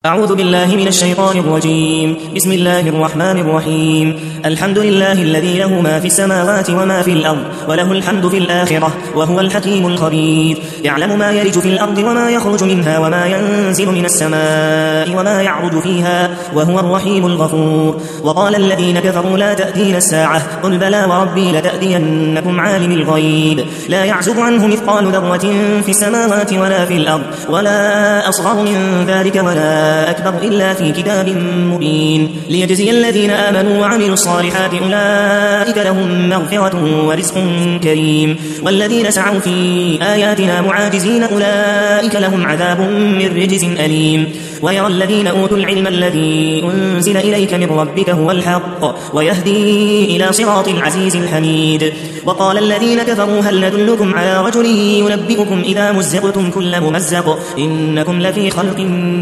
أعوذ بالله من الشيطان الرجيم. بسم الله الرحمن الرحيم. الحمد لله الذي له ما في السماوات وما في الأرض وله الحمد في الآخرة وهو الحكيم الخبير. يعلم ما يلج في الأرض وما يخرج منها وما ينزل من السماء وما يعرج فيها وهو الرحيم الغفور. وقال الذين كفروا لا تأتينا الساعة قل بلى وربي لتأتينكم عالم الغيب لا يعزب عنه مثقال ذرة في السماوات ولا في الأرض ولا أصغر من ذلك ولا أكبر إلا في كتاب مبين ليجزي الذين آمنوا وعملوا الصالحات أولئك لهم مغفرة ورزق كريم. والذين سعوا في آياتنا معاجزين أولئك لهم عذاب من رجز أليم. ويرى الذين أوتوا العلم الذي أنزل إليك من ربك هو الحق ويهدي إلى صراط العزيز الحميد. وقال الذين كفروا هل ندلكم على رجل ينبئكم إذا مزقتم كل ممزق إنكم لفي خلق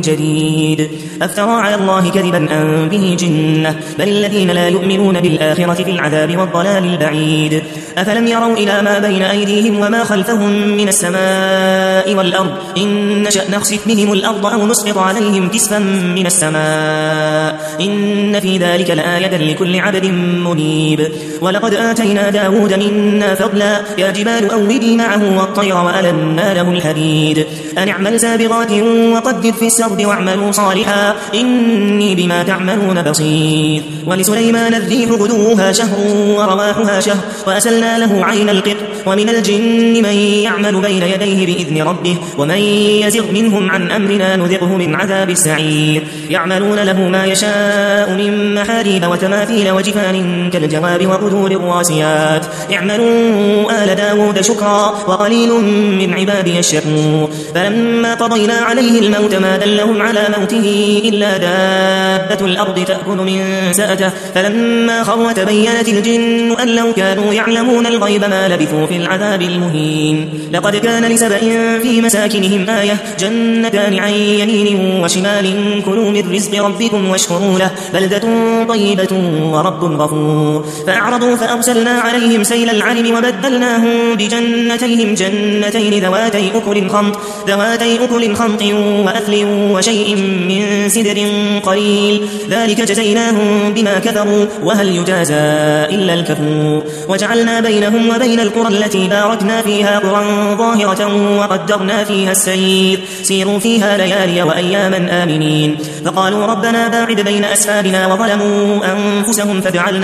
جديد أفترى على الله كذبا أم به جنة بل الذين لا يؤمنون بالآخرة في العذاب والضلال البعيد. أفلم يروا إلى ما بين أيديهم وما خلفهم من السماء والأرض إن نشأ نخسف بهم الأرض أو نسقط عليهم كسفا من السماء إن في ذلك لآية لكل عبد منيب. ولقد آتينا داود منا فضلا يا جبال أوبي معه والطير وألنا له الحديد أن اعمل سابغات وقدر في السرد واعملوا صالحا إني بما تعملون بصير. ولسليمان الريح غدوها شهر ورواحها شهر وأسلنا له عين القط ومن الجن من يعمل بين يديه بإذن ربه ومن يزغ منهم عن أمرنا نذقه من عذاب السعير. يعملون له ما يشاء من محاريب وتماثيل وجفان كالجواب وقدور الراسيات اعملوا آل داود شكرا وقليل من عبادي الشكور. فلما قضينا عليه الموت ما دلهم على موته إلا دابة الأرض تأكل من سأته فلما خر تبينت الجن أن لو كانوا يعلمون الغيب ما لبثوا في العذاب المهين. لقد كان لسبأ في مساكنهم آية جنتان عن يمين وشمال كلوا من رزق ربكم واشكروا له بلدة طيبة ورب غفور. فأعرضوا فأرسلنا عليهم سيل العرم وبدلناهم بجنتيهم جنتين ذواتي أكل خمط وأثل وشيء من سدر قليل ذلك جزيناهم بما كفروا وهل يجازى إلا الكفور. وجعلنا بينهم وبين القرى التي باركنا فيها قرى ظاهرة وقدرنا فيها السير سيروا فيها ليالي وأياما آمنين. فقالوا ربنا باعد بين أسفارنا وظلموا أنفسهم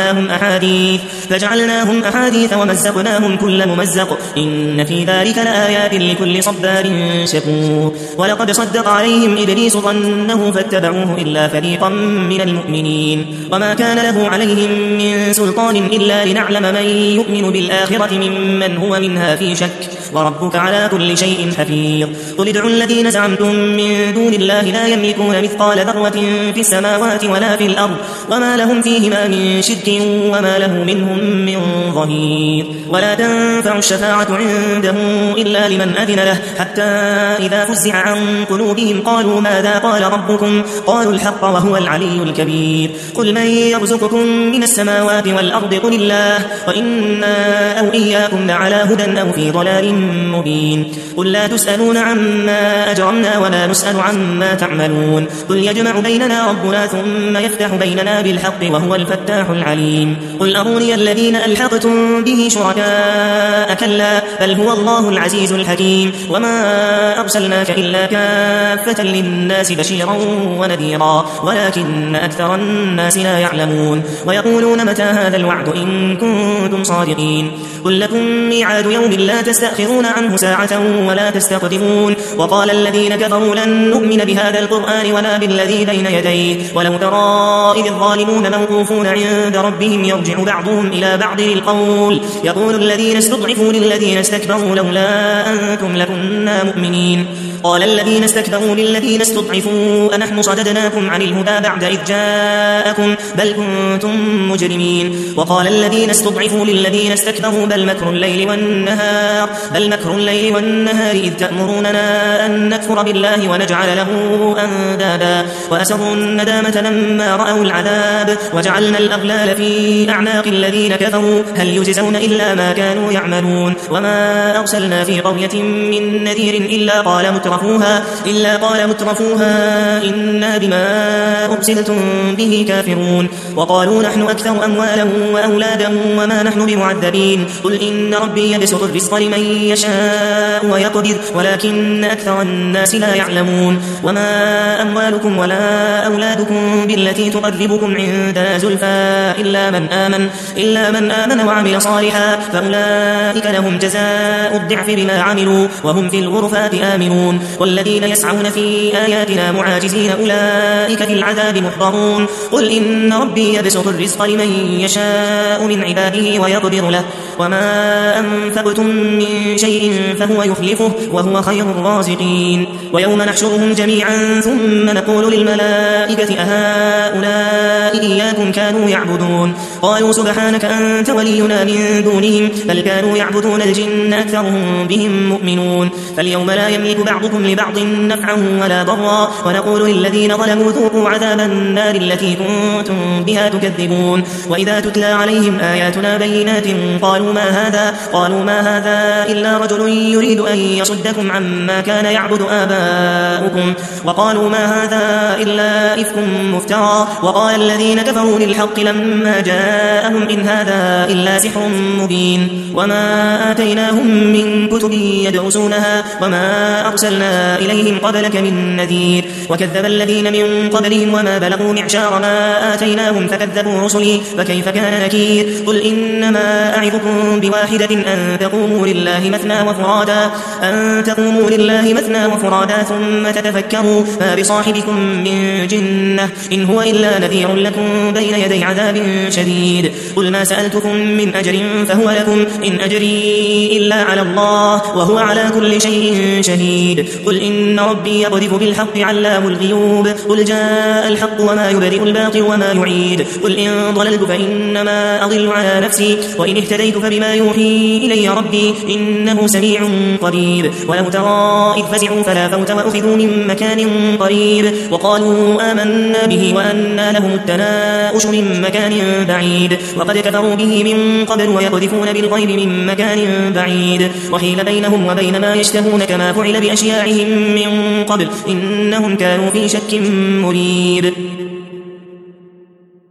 فجعلناهم أحاديث ومزقناهم كل ممزق إن في ذلك لآيات لكل صبار شكور. ولقد صدق عليهم إبليس ظنه فاتبعوه إلا فريقا من المؤمنين وما كان له عليهم من سلطان إلا لنعلم من يؤمن بالآخرة ممن هو منها في شك وربك على كل شيء حفيظ. قل ادعوا الذين زعمتم من دون الله لا يملكون مثقال ذرة في السماوات ولا في الأرض وما لهم فيهما من شرك وما له منهم من ظهير. ولا تنفع الشفاعة عنده إلا لمن أذن له حتى إذا فزع عن قلوبهم قالوا ماذا قال ربكم قالوا الحق وهو العلي الكبير. قل من يرزقكم من السماوات والأرض قل الله وإنا أو إياكم لعلى هدى أو في ضلال مبين. قل لا تسألون عما أجرمنا ولا نسأل عما تعملون قل يجمع بيننا ربنا ثم يفتح بيننا بالحق وهو الفتاح العليم. قل أروني الذين ألحقتم به شركاء كلا بل هو الله العزيز الحكيم وما أرسلناك إلا كافة للناس بشيرا ونذيرا ولكن أكثر الناس لا يعلمون. ويقولون متى هذا الوعد إن كنتم صادقين قل لكم ميعاد يوم لا تستأخرون عنه ساعة ولا تستقدمون. وقال الذين كفروا لن نؤمن بهذا القرآن ولا بالذي بين يديه ولو ترى إذ الظالمون موقوفون عند ربهم يرجع بعضهم إلى بعض القول يقول الذين استضعفوا للذين استكبروا لولا أنتم لكنا مؤمنين. قال الذين استكبروا للذين استضعفوا أنحن صددناكم عن الهدى بعد إذ جاءكم بل كنتم مجرمين. وقال الذين استضعفوا للذين استكبروا بل مكر الليل والنهار إذ تأمروننا أن نكفر بالله ونجعل له أندادا وأسروا الندامة لما رأوا العذاب وجعلنا الأغلال في أعناق الذين كفروا هل يجزون إلا ما كانوا يعملون. وما أرسلنا في قرية من نذير إلا قال مترفوها قال مترفوها إنا بما أرسلتم به كافرون وقالوا نحن أكثر أموالا وأولادا وما نحن بمعذبين قل إن ربي يبسط الرزق لمن يشاء ويقدر ولكن أكثر الناس لا يعلمون وما أموالكم ولا أولادكم بالتي تقربكم عندنا زلفى إلا من آمن وعمل صالحا فأولئك لهم جزاء الضعف بما عملوا وهم في الغرفات آمنون والذين يسعون في آياتنا معاجزين أولئك في العذاب محضرون قل إن ربي يبسط الرزق لمن يشاء من عباده ويقدر له وما أنفقتم من شيء فهو يخلفه وهو خير الرازقين ويوم نحشرهم جميعا ثم نقول للملائكة أهؤلاء إياكم كانوا يعبدون قالوا سبحانك أنت ولينا من دونهم بل كانوا يعبدون الجن أكثرهم بهم مؤمنون فاليوم لا يملك بعضكم لبعض نفعا ولا ضرا ونقول للذين ظلموا ذوقوا عذاب النار التي كنتم بها تكذبون وإذا تتلى عليهم آياتنا بينات قالوا ما هذا إلا رجل يريد أن يصدكم عما كان يعبد آباؤكم وقالوا ما هذا إلا إفك مفترى وقال الذين كفروا للحق لما جاءهم إن هذا إلا سحر مبين وما آتيناهم من كتب يدرسونها وما أرسلنا إليهم قبلك من نذير وكذب الذين من قبلهم وما بلغوا معشار ما آتيناهم فكذبوا رسلي فكيف كان نكير قل إنما أعظكم بواحدة أن تقوموا لله مثنى وفرادا ثم تتفكروا ما بصاحبكم من جنة إن هو إلا نذير لكم بين يدي عذاب شديد قل ما سألتكم من أجر فهو لكم إن أجري إلا على الله وهو على كل شيء شهيد قل إن ربي يقذف بالحق علام الغيوب قل جاء الحق وما يبرئ الباطل وما يعيد قل إن ضللت فإنما أضل على نفسي وإن اهتديت فبما يوحي إلي ربي إنه سميع قريب ولو ترى إذ فزعوا فلا فوت وأخذوا من مكان قريب وقالوا آمنا به وأنى لهم التناؤش من مكان بعيد وقد كفروا به من قبل ويقذفون بالغيب من مكان بعيد وحيل بينهم وبين ما يشتهون كما فعل بأشياعهم من قبل إنهم كانوا في شك مريب